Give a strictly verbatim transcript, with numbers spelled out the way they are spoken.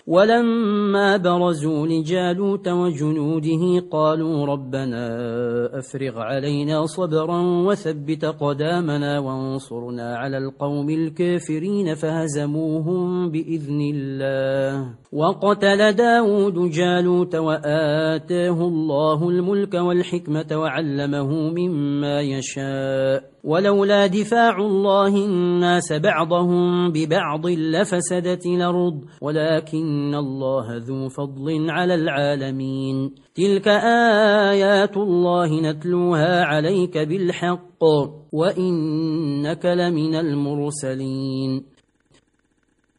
ولما برزوا لجالوت وجنوده قالوا ربنا أفرغ علينا صبرا وثبت قدامنا وانصرنا على القوم الكافرين فهزموهم بإذن الله. وقتل داود جالوت وآتاه الله الملك والحكمة وعلمه مما يشاء ولولا دفاع الله الناس بعضهم ببعض لفسدت الأرض ولكن الله ذو فضل على العالمين. تلك آيات الله نتلوها عليك بالحق وإنك لمن المرسلين.